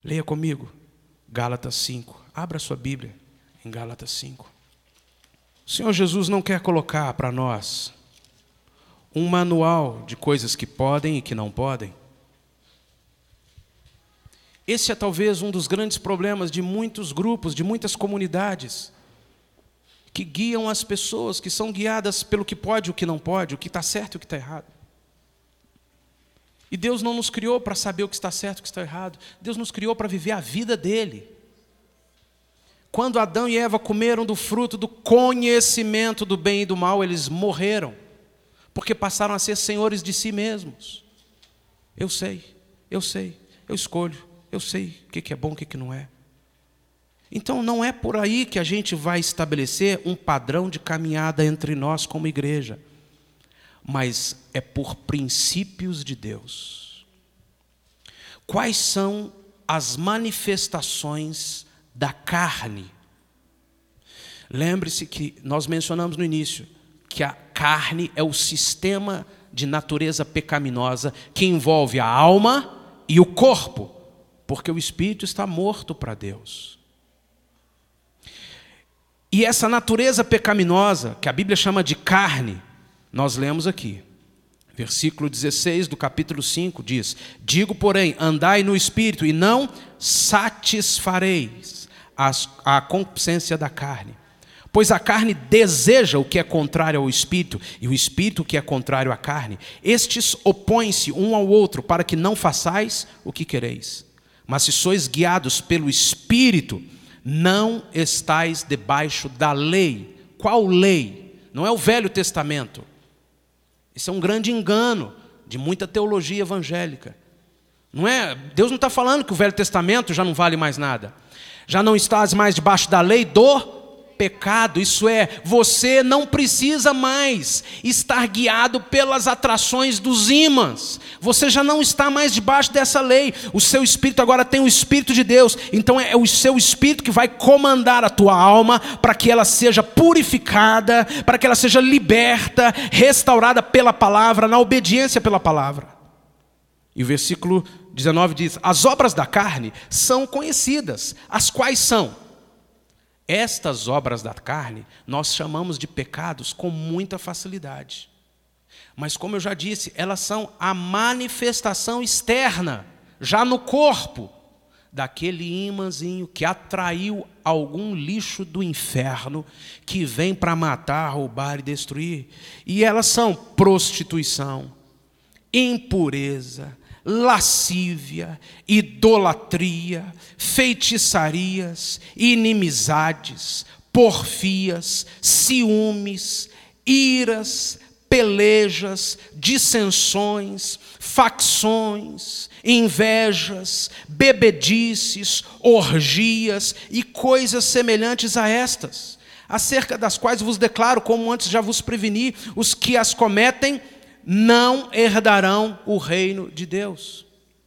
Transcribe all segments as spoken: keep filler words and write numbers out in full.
Leia comigo, Gálatas cinco. Abra sua Bíblia em Gálatas cinco. O Senhor Jesus não quer colocar para nós um manual de coisas que podem e que não podem. Esse é talvez um dos grandes problemas de muitos grupos, de muitas comunidades, que guiam as pessoas, que são guiadas pelo que pode e o que não pode, o que está certo e o que está errado. E Deus não nos criou para saber o que está certo e o que está errado. Deus nos criou para viver a vida dele. Quando Adão e Eva comeram do fruto do conhecimento do bem e do mal, eles morreram, porque passaram a ser senhores de si mesmos. Eu sei, eu sei, eu escolho, eu sei o que é bom, o que não é. Então não é por aí que a gente vai estabelecer um padrão de caminhada entre nós como igreja, mas é por princípios de Deus. Quais são as manifestações da carne? Lembre-se que nós mencionamos no início que a carne é o sistema de natureza pecaminosa que envolve a alma e o corpo, porque o espírito está morto para Deus. E essa natureza pecaminosa, que a Bíblia chama de carne, nós lemos aqui, versículo dezesseis do capítulo cinco diz: digo, porém, andai no espírito e não satisfareis a concupiscência da carne. Pois a carne deseja o que é contrário ao espírito, e o espírito o que é contrário à carne. Estes opõem-se um ao outro, para que não façais o que quereis. Mas se sois guiados pelo espírito, não estais debaixo da lei. Qual lei? Não é o Velho Testamento. Isso é um grande engano de muita teologia evangélica. Não é? Deus não está falando que o Velho Testamento já não vale mais nada. Já não estás mais debaixo da lei do pecado. Isso é, você não precisa mais estar guiado pelas atrações dos ímãs. Você já não está mais debaixo dessa lei. O seu espírito agora tem o Espírito de Deus. Então é o seu espírito que vai comandar a tua alma para que ela seja purificada, para que ela seja liberta, restaurada pela palavra, na obediência pela palavra. E o versículo dezenove diz: as obras da carne são conhecidas. As quais são? Estas obras da carne nós chamamos de pecados com muita facilidade. Mas como eu já disse, elas são a manifestação externa, já no corpo, daquele imãzinho que atraiu algum lixo do inferno que vem para matar, roubar e destruir. E elas são prostituição, impureza, lascívia, idolatria, feitiçarias, inimizades, porfias, ciúmes, iras, pelejas, dissensões, facções, invejas, bebedices, orgias e coisas semelhantes a estas, acerca das quais vos declaro, como antes já vos preveni, os que as cometem não herdarão o reino de Deus.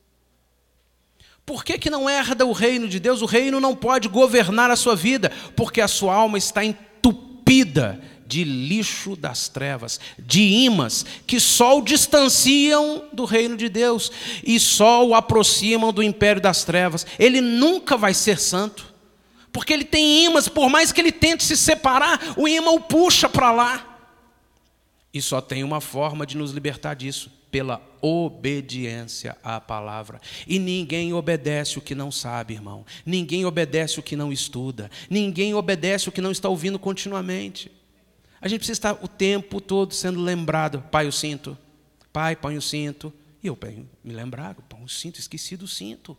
Por que que não herda o reino de Deus? O reino não pode governar a sua vida, porque a sua alma está entupida de lixo das trevas, de imãs que só o distanciam do reino de Deus e só o aproximam do império das trevas. Ele nunca vai ser santo, porque ele tem imãs. Por mais que ele tente se separar, o imã o puxa para lá. E só tem uma forma de nos libertar disso: pela obediência à palavra. E ninguém obedece o que não sabe, irmão. Ninguém obedece o que não estuda. Ninguém obedece o que não está ouvindo continuamente. A gente precisa estar o tempo todo sendo lembrado. Pai, o cinto. Pai, põe o cinto. E eu venho me lembrar, põe o cinto, esqueci do cinto.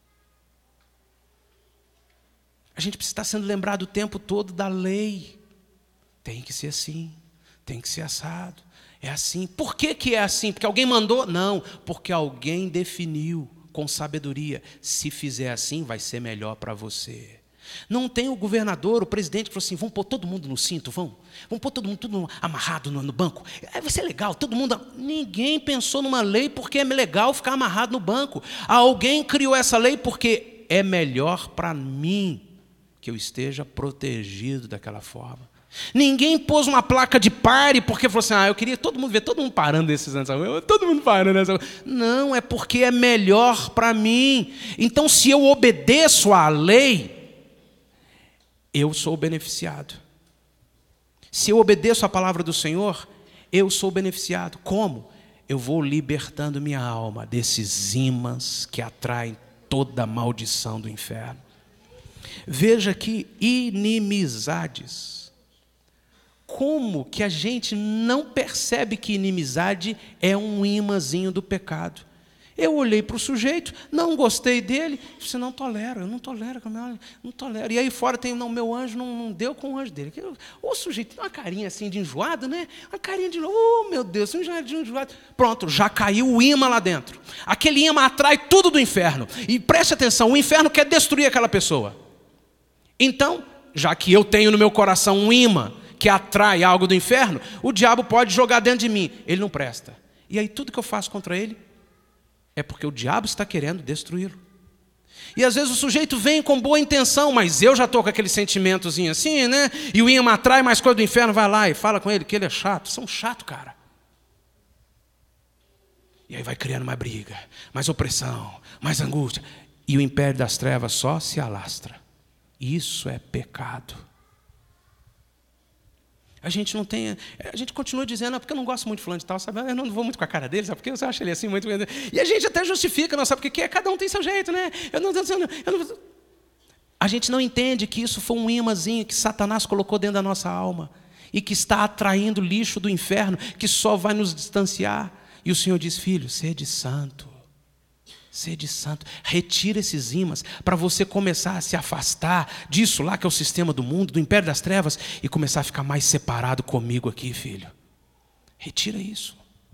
A gente precisa estar sendo lembrado o tempo todo da lei. Tem que ser assim. Tem que ser assado. É assim. Por que que é assim? Porque alguém mandou? Não, porque alguém definiu com sabedoria. Se fizer assim, vai ser melhor para você. Não tem o governador, o presidente que falou assim: vamos pôr todo mundo no cinto, vamos? Vamos pôr todo mundo tudo amarrado no, no banco. Aí vai ser legal, todo mundo... Ninguém pensou numa lei porque é legal ficar amarrado no banco. Alguém criou essa lei porque é melhor para mim que eu esteja protegido daquela forma. Ninguém pôs uma placa de pare porque falou assim, ah, eu queria todo mundo ver, todo mundo parando desses anos, todo mundo parando nessa. Não, é porque é melhor para mim. Então, se eu obedeço à lei, eu sou beneficiado. Se eu obedeço à palavra do Senhor, eu sou beneficiado. Como? Eu vou libertando minha alma desses ímãs que atraem toda a maldição do inferno. Veja que inimizades. Como que a gente não percebe que inimizade é um imãzinho do pecado? Eu olhei para o sujeito, não gostei dele, disse, não tolero, eu não tolero, não tolero. E aí fora tem, não, meu anjo não, não deu com o anjo dele. O sujeito tem uma carinha assim de enjoado, né? Uma carinha de, oh meu Deus, um enjoado. Pronto, já caiu o imã lá dentro. Aquele imã atrai tudo do inferno. E preste atenção, o inferno quer destruir aquela pessoa. Então, já que eu tenho no meu coração um imã que atrai algo do inferno, o diabo pode jogar dentro de mim. Ele não presta. E aí tudo que eu faço contra ele é porque o diabo está querendo destruí-lo. E às vezes o sujeito vem com boa intenção, mas eu já estou com aquele sentimentozinho assim, né? E o imã atrai mais coisa do inferno, vai lá e fala com ele que ele é chato. São chato, cara. E aí vai criando mais briga, mais opressão, mais angústia. E o império das trevas só se alastra. Isso é pecado. A gente não tem, a gente continua dizendo, ah, porque eu não gosto muito de fulano de tal, sabe? Eu não vou muito com a cara dele, sabe? Porque eu acho ele assim muito. E a gente até justifica, não sabe? Porque cada um tem seu jeito, né? Eu não, eu não... A gente não entende que isso foi um imãzinho que Satanás colocou dentro da nossa alma e que está atraindo lixo do inferno, que só vai nos distanciar. E o Senhor diz, filho, sede santo. Sede santo, retira esses ímãs para você começar a se afastar disso lá que é o sistema do mundo, do império das trevas, e começar a ficar mais separado comigo aqui, filho. Retira isso.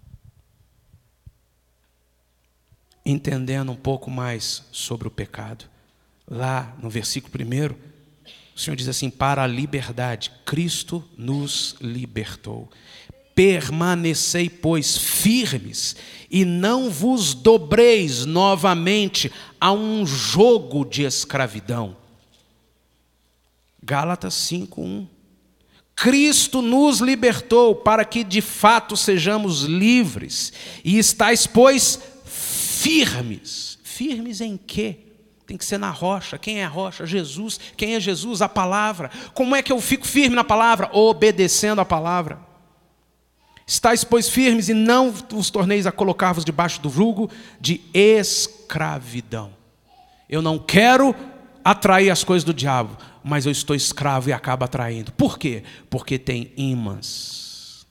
Entendendo um pouco mais sobre o pecado. Lá no versículo primeiro, o Senhor diz assim, para a liberdade, Cristo nos libertou. Permanecei, pois, firmes, e não vos dobreis novamente a um jogo de escravidão. Gálatas cinco, um. Cristo nos libertou para que de fato sejamos livres, e estáis, pois, firmes. Firmes em quê? Tem que ser na rocha. Quem é a rocha? Jesus. Quem é Jesus? A palavra. Como é que eu fico firme na palavra? Obedecendo a palavra. Estais, pois, firmes e não vos torneis a colocar-vos debaixo do jugo de escravidão. Eu não quero atrair as coisas do diabo, mas eu estou escravo e acabo atraindo. Por quê? Porque tem ímãs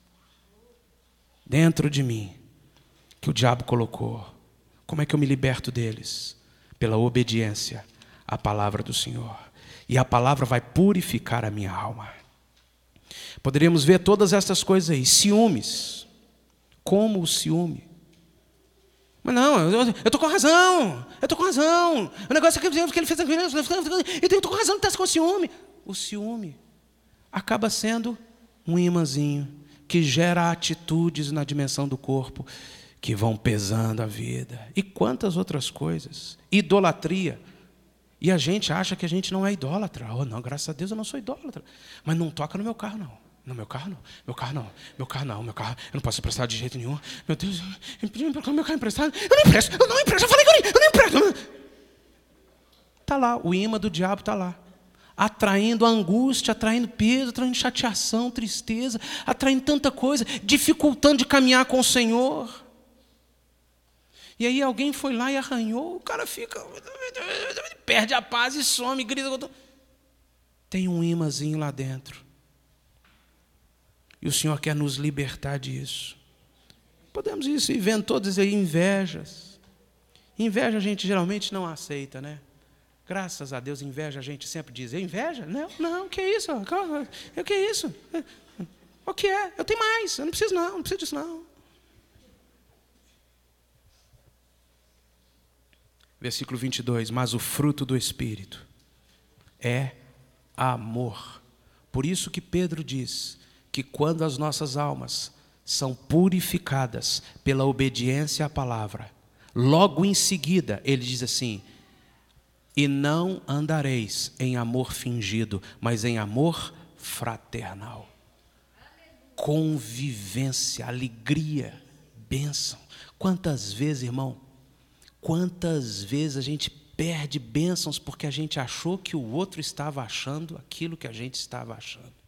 dentro de mim que o diabo colocou. Como é que eu me liberto deles? Pela obediência à palavra do Senhor. E a palavra vai purificar a minha alma. Poderíamos ver todas essas coisas aí. Ciúmes. Como o ciúme. Mas não, eu estou com razão. Eu estou com razão. O negócio é que ele fez... Eu estou com razão de estar com ciúme. O ciúme acaba sendo um imãzinho que gera atitudes na dimensão do corpo que vão pesando a vida. E quantas outras coisas. Idolatria. E a gente acha que a gente não é idólatra. Oh, não, graças a Deus eu não sou idólatra. Mas não toca no meu carro, não. No meu carro, não. Meu carro, não. Meu carro, não. Meu carro, eu não posso emprestar de jeito nenhum. Meu Deus, eu pedi meu carro emprestado. Eu não empresto, eu não empresto. Eu falei que eu não, eu não empresto. Está lá, o imã do diabo está lá. Atraindo angústia, atraindo peso, atraindo chateação, tristeza, atraindo tanta coisa, dificultando de caminhar com o Senhor. E aí alguém foi lá e arranhou, o cara fica, perde a paz e some, grita. Tem um imãzinho lá dentro. E o Senhor quer nos libertar disso. Podemos isso ir vendo todas aí invejas. Inveja a gente geralmente não aceita, né? Graças a Deus, inveja a gente sempre diz, inveja? Não, não, o que é isso? O que é isso? O que é? Eu tenho mais, eu não preciso não, não preciso disso não. Versículo vinte e dois, mas o fruto do Espírito é amor. Por isso que Pedro diz que quando as nossas almas são purificadas pela obediência à palavra, logo em seguida ele diz assim, e não andareis em amor fingido, mas em amor fraternal. Convivência, alegria, bênção. Quantas vezes, irmão, quantas vezes a gente perde bênçãos porque a gente achou que o outro estava achando aquilo que a gente estava achando.